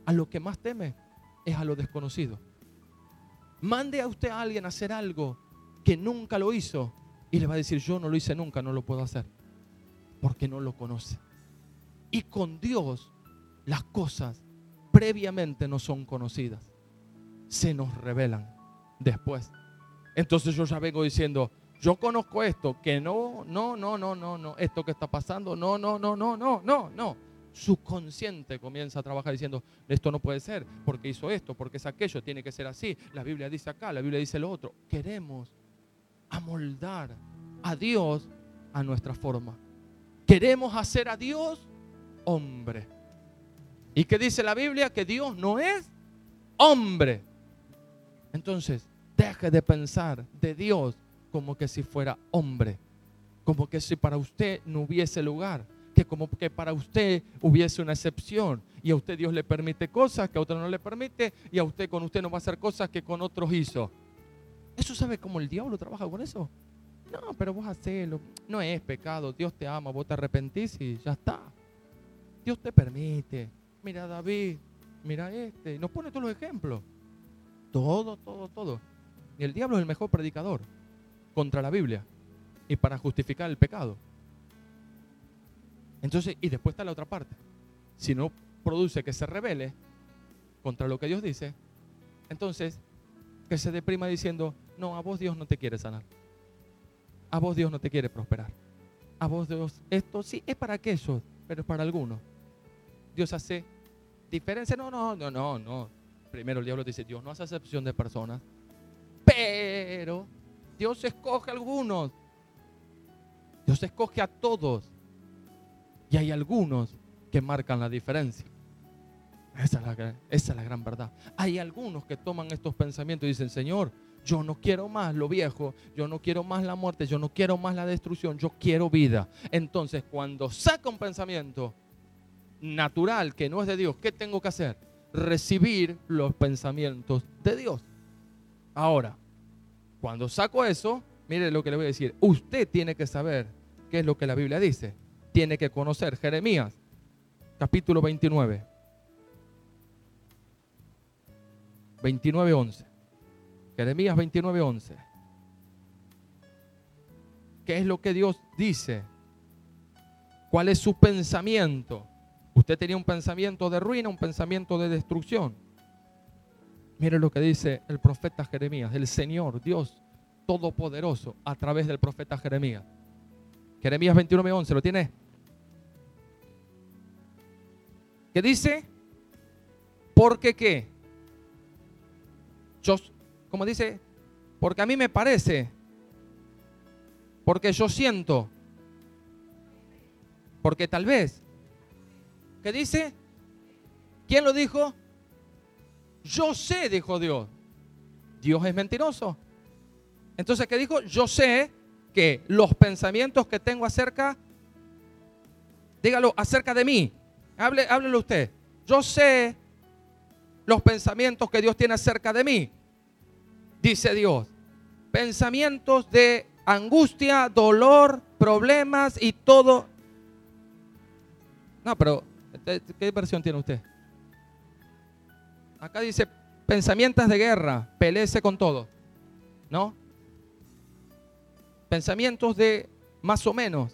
a lo que más teme es a lo desconocido. Mande a usted a alguien a hacer algo que nunca lo hizo y le va a decir, yo no lo hice nunca, no lo puedo hacer, porque no lo conoce. Y con Dios las cosas previamente no son conocidas, se nos revelan después. Entonces yo ya vengo diciendo, yo conozco esto, que no, no, no, no, no, no, esto que está pasando, no, no, no, no, no, no, no. Subconsciente comienza a trabajar diciendo, esto no puede ser, porque hizo esto, porque es aquello, tiene que ser así, la Biblia dice acá, la Biblia dice lo otro. Queremos amoldar a Dios a nuestra forma. Queremos hacer a Dios hombre. ¿Y qué dice la Biblia? Que Dios no es hombre. Entonces, deje de pensar de Dios como que si fuera hombre, como que si para usted no hubiese lugar, que como que para usted hubiese una excepción, y a usted Dios le permite cosas que a otro no le permite, y a usted con usted no va a hacer cosas que con otros hizo. ¿Eso sabe cómo el diablo trabaja con eso? No, pero vos hacelo, no es pecado, Dios te ama, vos te arrepentís y ya está. Dios te permite. Mira David, mira este, nos pone todos los ejemplos. Todo, todo, todo. Y el diablo es el mejor predicador contra la Biblia y para justificar el pecado. Entonces, y después está la otra parte. Si no produce que se rebele contra lo que Dios dice, entonces que se deprima diciendo, no, a vos Dios no te quiere sanar. A vos Dios no te quiere prosperar. A vos Dios, esto sí es para aquellos, pero es para algunos. Dios hace diferencia. No, no, no, no, no. Primero el diablo dice, Dios no hace acepción de personas, pero Dios escoge a algunos. Dios escoge a todos. Y hay algunos que marcan la diferencia. Esa es la, esa es la gran verdad. Hay algunos que toman estos pensamientos y dicen, Señor, yo no quiero más lo viejo, yo no quiero más la muerte, yo no quiero más la destrucción, yo quiero vida. Entonces, cuando saca un pensamiento natural que no es de Dios, ¿qué tengo que hacer? Recibir los pensamientos de Dios. Ahora, cuando saco eso, mire lo que le voy a decir. Usted tiene que saber qué es lo que la Biblia dice. Tiene que conocer Jeremías, capítulo veintinueve. veintinueve, once. Jeremías veintinueve, once. ¿Qué es lo que Dios dice? ¿Cuál es su pensamiento? Usted tenía un pensamiento de ruina, un pensamiento de destrucción. Mire lo que dice el profeta Jeremías, el Señor, Dios Todopoderoso, a través del profeta Jeremías. Jeremías veintinueve, once, ¿lo tiene? ¿Qué dice? ¿Porque qué? Yo, como dice, porque a mí me parece, porque yo siento, porque tal vez. ¿Qué dice? ¿Quién lo dijo? Yo sé, dijo Dios. Dios es mentiroso. Entonces, ¿qué dijo? Yo sé que los pensamientos que tengo acerca, dígalo, acerca de mí. Hable, háblelo usted. Yo sé los pensamientos que Dios tiene acerca de mí, dice Dios. Pensamientos de angustia, dolor, problemas y todo. No, pero ¿qué versión tiene usted? Acá dice pensamientos de guerra, peléese con todo, ¿no? Pensamientos de más o menos.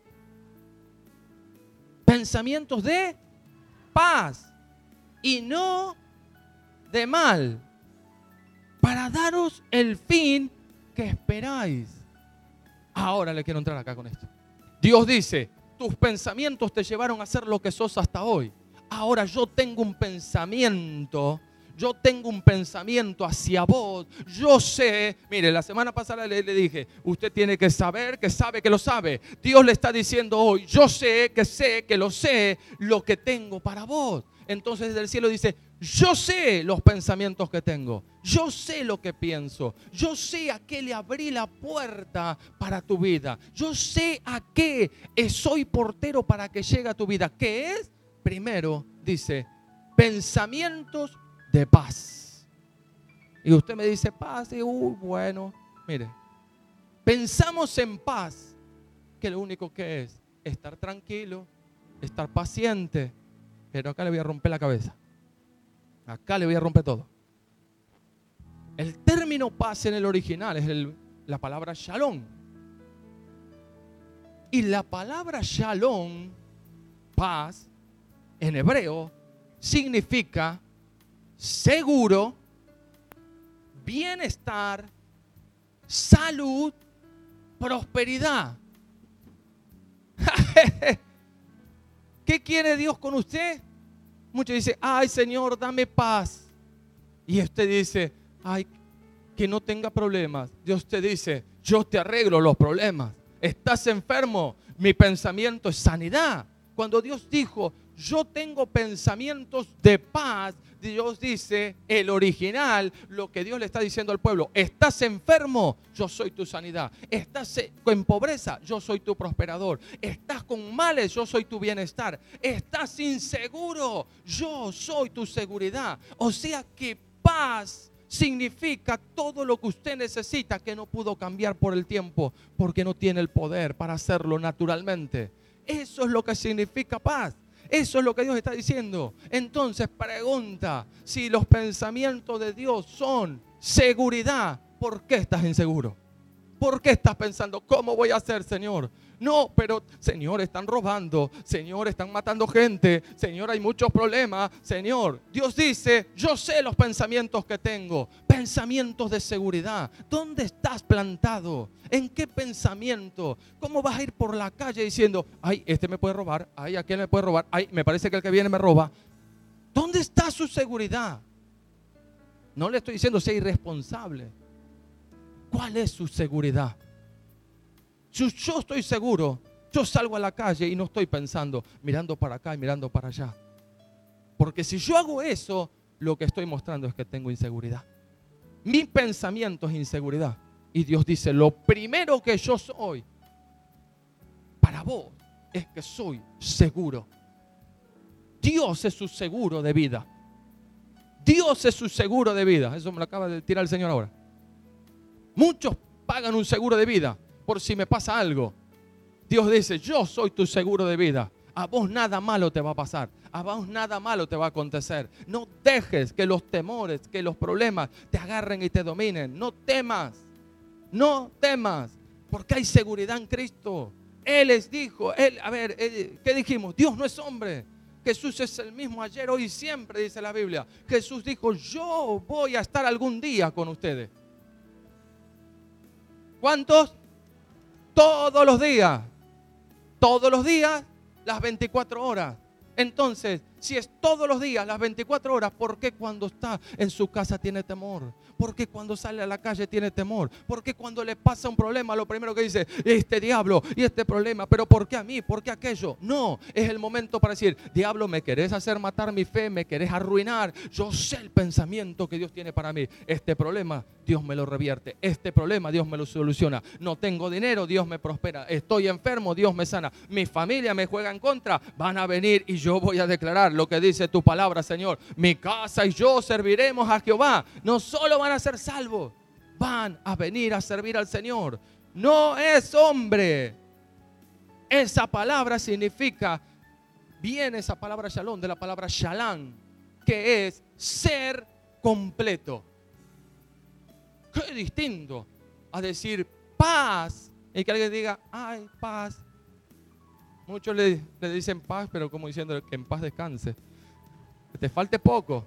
Pensamientos de paz y no de mal, para daros el fin que esperáis. Ahora le quiero entrar acá con esto. Dios dice, tus pensamientos te llevaron a ser lo que sos hasta hoy. Ahora yo tengo un pensamiento, yo tengo un pensamiento hacia vos. Yo sé, mire, la semana pasada le, le dije, usted tiene que saber que sabe que lo sabe. Dios le está diciendo hoy, yo sé que sé que lo sé, lo que tengo para vos. Entonces desde el cielo dice, yo sé los pensamientos que tengo, yo sé lo que pienso, yo sé a qué le abrí la puerta para tu vida, yo sé a qué soy portero para que llegue a tu vida. ¿Qué es? Primero dice, pensamientos de paz. Y usted me dice paz, y uh, bueno, mire, pensamos en paz, que lo único que es estar tranquilo, estar paciente. Pero acá le voy a romper la cabeza. Acá le voy a romper todo. El término paz en el original es el, la palabra shalom. Y la palabra shalom, paz, en hebreo, significa seguro, bienestar, salud, prosperidad. ¿Qué quiere Dios con usted? Muchos dicen, ay Señor, dame paz. Y usted dice, ay, que no tenga problemas. Dios te dice, yo te arreglo los problemas. Estás enfermo, mi pensamiento es sanidad. Cuando Dios dijo, yo tengo pensamientos de paz, Dios dice, el original, lo que Dios le está diciendo al pueblo, estás enfermo, yo soy tu sanidad. Estás en pobreza, yo soy tu prosperador. Estás con males, yo soy tu bienestar. Estás inseguro, yo soy tu seguridad. O sea que paz significa todo lo que usted necesita que no pudo cambiar por el tiempo, porque no tiene el poder para hacerlo naturalmente. Eso es lo que significa paz. Eso es lo que Dios está diciendo. Entonces pregunta, si los pensamientos de Dios son seguridad, ¿por qué estás inseguro? ¿Por qué estás pensando, cómo voy a hacer, Señor? No, pero Señor, están robando, Señor, están matando gente, Señor, hay muchos problemas, Señor. Dios dice, yo sé los pensamientos que tengo, pensamientos de seguridad. ¿Dónde estás plantado? ¿En qué pensamiento? ¿Cómo vas a ir por la calle diciendo, ay, este me puede robar, ay, aquel me puede robar, ay, me parece que el que viene me roba? ¿Dónde está su seguridad? No le estoy diciendo sea irresponsable. ¿Cuál es su seguridad? Si yo estoy seguro, yo salgo a la calle y no estoy pensando, mirando para acá y mirando para allá. Porque si yo hago eso, lo que estoy mostrando es que tengo inseguridad. Mi pensamiento es inseguridad. Y Dios dice, lo primero que yo soy para vos es que soy seguro. Dios es su seguro de vida. Dios es su seguro de vida. Eso me lo acaba de tirar el Señor ahora. Muchos pagan un seguro de vida por si me pasa algo. Dios dice, yo soy tu seguro de vida. A vos nada malo te va a pasar. A vos nada malo te va a acontecer. No dejes que los temores, que los problemas te agarren y te dominen. No temas. No temas. Porque hay seguridad en Cristo. Él les dijo, él, a ver, él, ¿qué dijimos? Dios no es hombre. Jesús es el mismo ayer, hoy y siempre, dice la Biblia. Jesús dijo, yo voy a estar algún día con ustedes. ¿Cuántos? Todos los días. Todos los días, las veinticuatro horas. Entonces, si es todos los días, las veinticuatro horas, ¿por qué cuando está en su casa tiene temor? ¿Por qué cuando sale a la calle tiene temor? ¿Por qué cuando le pasa un problema, lo primero que dice, este diablo y este problema, pero ¿por qué a mí? ¿Por qué aquello? No, es el momento para decir, diablo, ¿me querés hacer matar mi fe? ¿Me querés arruinar? Yo sé el pensamiento que Dios tiene para mí. Este problema, Dios me lo revierte. Este problema, Dios me lo soluciona. No tengo dinero, Dios me prospera. Estoy enfermo, Dios me sana. Mi familia me juega en contra. Van a venir y yo voy a declarar lo que dice tu palabra, Señor. Mi casa y yo serviremos a Jehová. No solo van a ser salvos, van a venir a servir al Señor. No es hombre. Esa palabra significa, viene esa palabra shalom de la palabra shalom, que es ser completo. Qué distinto a decir paz y que alguien diga, ay, paz. Muchos le, le dicen paz, pero como diciendo que en paz descanse. Que te falte poco.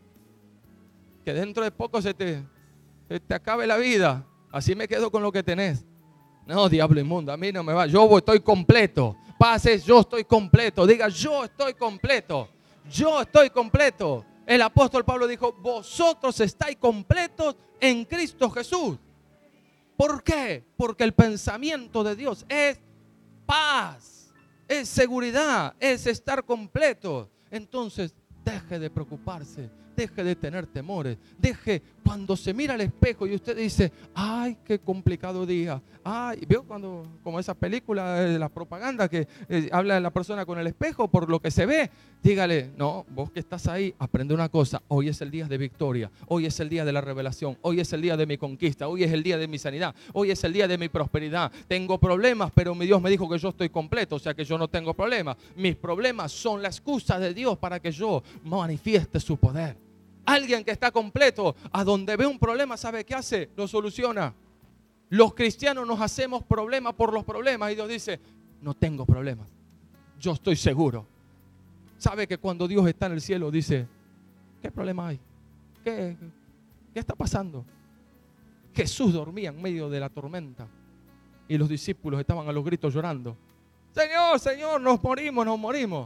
Que dentro de poco se te, se te acabe la vida. Así me quedo con lo que tenés. No, diablo inmundo, a mí no me va. Yo estoy completo. Paz es yo estoy completo. Diga, yo estoy completo. Yo estoy completo. El apóstol Pablo dijo, vosotros estáis completos en Cristo Jesús. ¿Por qué? Porque el pensamiento de Dios es paz. Es seguridad, es estar completo. Entonces, deje de preocuparse, deje de tener temores, deje cuando se mira al espejo y usted dice, ay, qué complicado día. Ay, ¿vio cuando, como esa película de la propaganda que eh, habla de la persona con el espejo por lo que se ve? Dígale, no, vos que estás ahí, aprende una cosa, hoy es el día de victoria, hoy es el día de la revelación, hoy es el día de mi conquista, hoy es el día de mi sanidad, hoy es el día de mi prosperidad. Tengo problemas, pero mi Dios me dijo que yo estoy completo, o sea que yo no tengo problemas. Mis problemas son la excusa de Dios para que yo manifieste su poder. Alguien que está completo, a donde ve un problema, ¿sabe qué hace? Lo soluciona. Los cristianos nos hacemos problemas por los problemas y Dios dice, no tengo problemas, yo estoy seguro. ¿Sabe que cuando Dios está en el cielo dice, ¿qué problema hay? ¿Qué, qué está pasando? Jesús dormía en medio de la tormenta y los discípulos estaban a los gritos llorando. Señor, Señor, nos morimos, nos morimos.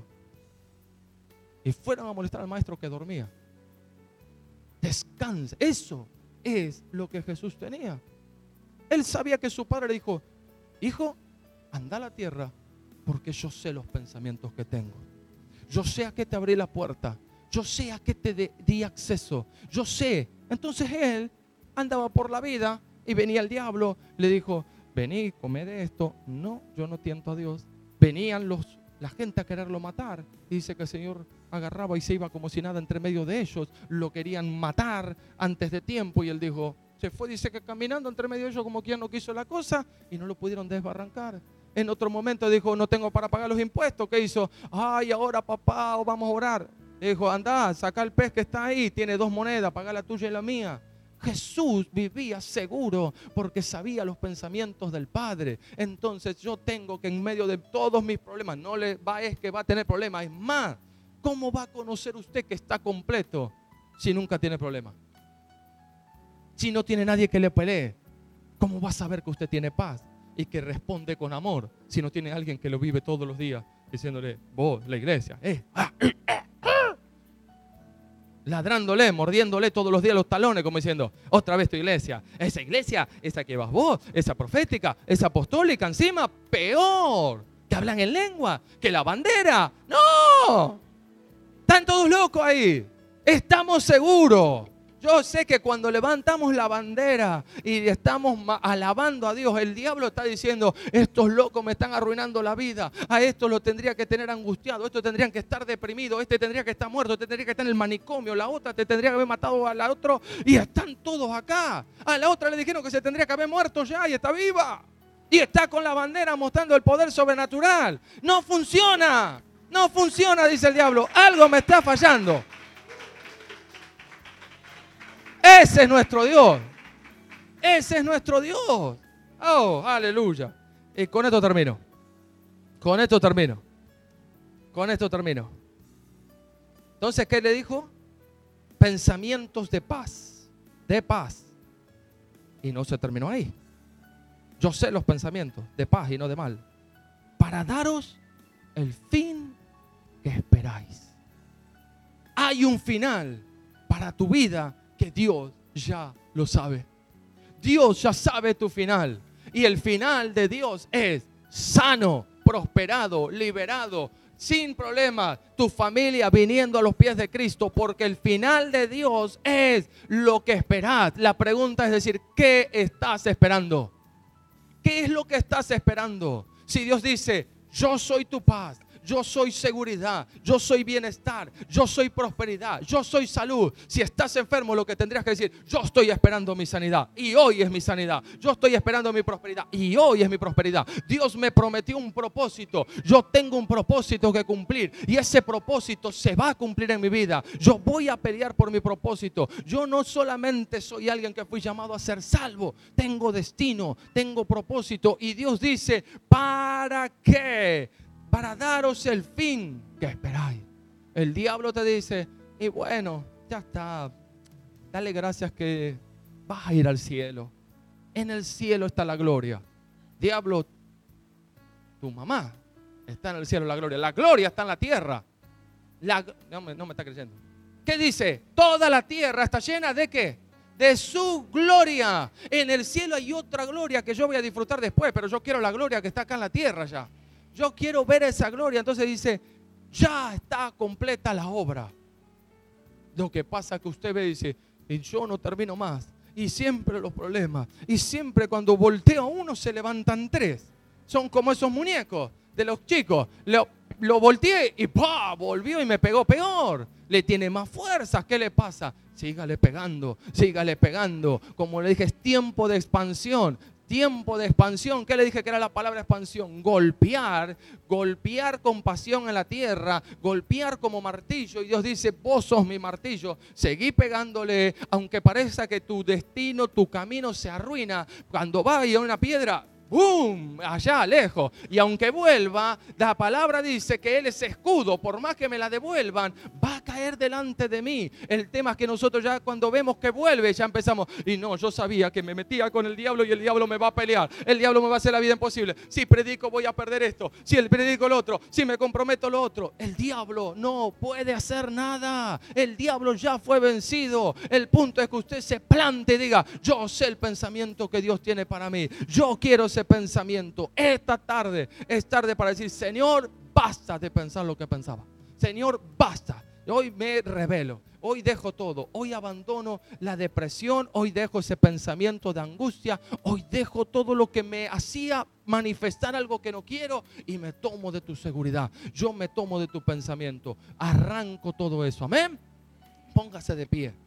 Y fueron a molestar al maestro que dormía. Descansa. Eso es lo que Jesús tenía. Él sabía que su padre le dijo, hijo, anda a la tierra porque yo sé los pensamientos que tengo. Yo sé a qué te abrí la puerta. Yo sé a qué te de, di acceso. Yo sé. Entonces él andaba por la vida y venía el diablo. Le dijo, vení, come de esto. No, yo no tiento a Dios. Venían los, la gente a quererlo matar. Y dice que el Señor agarraba y se iba como si nada entre medio de ellos. Lo querían matar antes de tiempo. Y él dijo, se fue, dice que caminando entre medio de ellos como quien no quiso la cosa. Y no lo pudieron desbarrancar. En otro momento dijo, no tengo para pagar los impuestos. ¿Qué hizo? Ay, ahora papá, vamos a orar. Le dijo, anda, saca el pez que está ahí. Tiene dos monedas, paga la tuya y la mía. Jesús vivía seguro porque sabía los pensamientos del Padre. Entonces yo tengo que en medio de todos mis problemas, no le va es que va a tener problemas. Es más, ¿cómo va a conocer usted que está completo si nunca tiene problemas? Si no tiene nadie que le pelee, ¿cómo va a saber que usted tiene paz y que responde con amor si no tiene alguien que lo vive todos los días diciéndole, vos, la iglesia, eh, ah, eh, eh, ah. ladrándole, mordiéndole todos los días los talones como diciendo, otra vez tu iglesia, esa iglesia, esa que vas vos, esa profética, esa apostólica, encima peor, que hablan en lengua, que la bandera, no, están todos locos ahí, estamos seguros. Yo sé que cuando levantamos la bandera y estamos alabando a Dios, el diablo está diciendo, estos locos me están arruinando la vida, a estos lo tendría que tener angustiado, estos tendrían que estar deprimidos, este tendría que estar muerto, este tendría que estar en el manicomio, la otra te tendría que haber matado a la otra y están todos acá. A la otra le dijeron que se tendría que haber muerto ya y está viva. Y está con la bandera mostrando el poder sobrenatural. No funciona, no funciona, dice el diablo, algo me está fallando. Ese es nuestro Dios. Ese es nuestro Dios. Oh, aleluya. Y con esto termino. Con esto termino. Con esto termino. Entonces, ¿qué le dijo? Pensamientos de paz. De paz. Y no se terminó ahí. Yo sé los pensamientos de paz y no de mal. Para daros el fin que esperáis. Hay un final para tu vida que Dios ya lo sabe. Dios ya sabe tu final. Y el final de Dios es sano, prosperado, liberado, sin problemas. Tu familia viniendo a los pies de Cristo. Porque el final de Dios es lo que esperás. La pregunta es decir, ¿qué estás esperando? ¿Qué es lo que estás esperando? Si Dios dice, yo soy tu paz, yo soy seguridad, yo soy bienestar, yo soy prosperidad, yo soy salud. Si estás enfermo, lo que tendrías que decir, yo estoy esperando mi sanidad y hoy es mi sanidad. Yo estoy esperando mi prosperidad y hoy es mi prosperidad. Dios me prometió un propósito. Yo tengo un propósito que cumplir y ese propósito se va a cumplir en mi vida. Yo voy a pelear por mi propósito. Yo no solamente soy alguien que fui llamado a ser salvo. Tengo destino, tengo propósito y Dios dice, ¿para qué? Para daros el fin que esperáis. El diablo te dice, y bueno, ya está, dale gracias que vas a ir al cielo. En el cielo está la gloria. Diablo, tu mamá está en el cielo la gloria. La gloria está en la tierra. La, no, me, no me está creyendo. ¿Qué dice? Toda la tierra está llena de ¿qué? De su gloria. En el cielo hay otra gloria que yo voy a disfrutar después, pero yo quiero la gloria que está acá en la tierra ya. Yo quiero ver esa gloria. Entonces dice, ya está completa la obra. Lo que pasa es que usted ve y dice, y yo no termino más. Y siempre los problemas. Y siempre cuando volteo a uno se levantan tres. Son como esos muñecos de los chicos. Lo, lo volteé y ¡pah! Volvió y me pegó peor. Le tiene más fuerzas. ¿Qué le pasa? Sígale pegando, sígale pegando. Como le dije, es tiempo de expansión. tiempo de expansión. ¿Qué le dije que era la palabra expansión? Golpear, golpear con pasión en la tierra, golpear como martillo. Y Dios dice, vos sos mi martillo. Seguí pegándole, aunque parezca que tu destino, tu camino se arruina. Cuando vaya una piedra, ¡bum! Allá lejos. Y aunque vuelva, la palabra dice que Él es escudo. Por más que me la devuelvan, va a caer delante de mí. El tema es que nosotros ya cuando vemos que vuelve, ya empezamos. Y no, yo sabía que me metía con el diablo y el diablo me va a pelear. El diablo me va a hacer la vida imposible. Si predico voy a perder esto. Si el predico lo otro. Si me comprometo lo otro. El diablo no puede hacer nada. El diablo ya fue vencido. El punto es que usted se plante y diga, yo sé el pensamiento que Dios tiene para mí. Yo quiero ese pensamiento. Esta tarde es tarde para decir, Señor, basta de pensar lo que pensaba. Señor, basta. Hoy me revelo. Hoy dejo todo. Hoy abandono la depresión. Hoy dejo ese pensamiento de angustia. Hoy dejo todo lo que me hacía manifestar algo que no quiero y me tomo de tu seguridad. Yo me tomo de tu pensamiento. Arranco todo eso. Amén. Póngase de pie.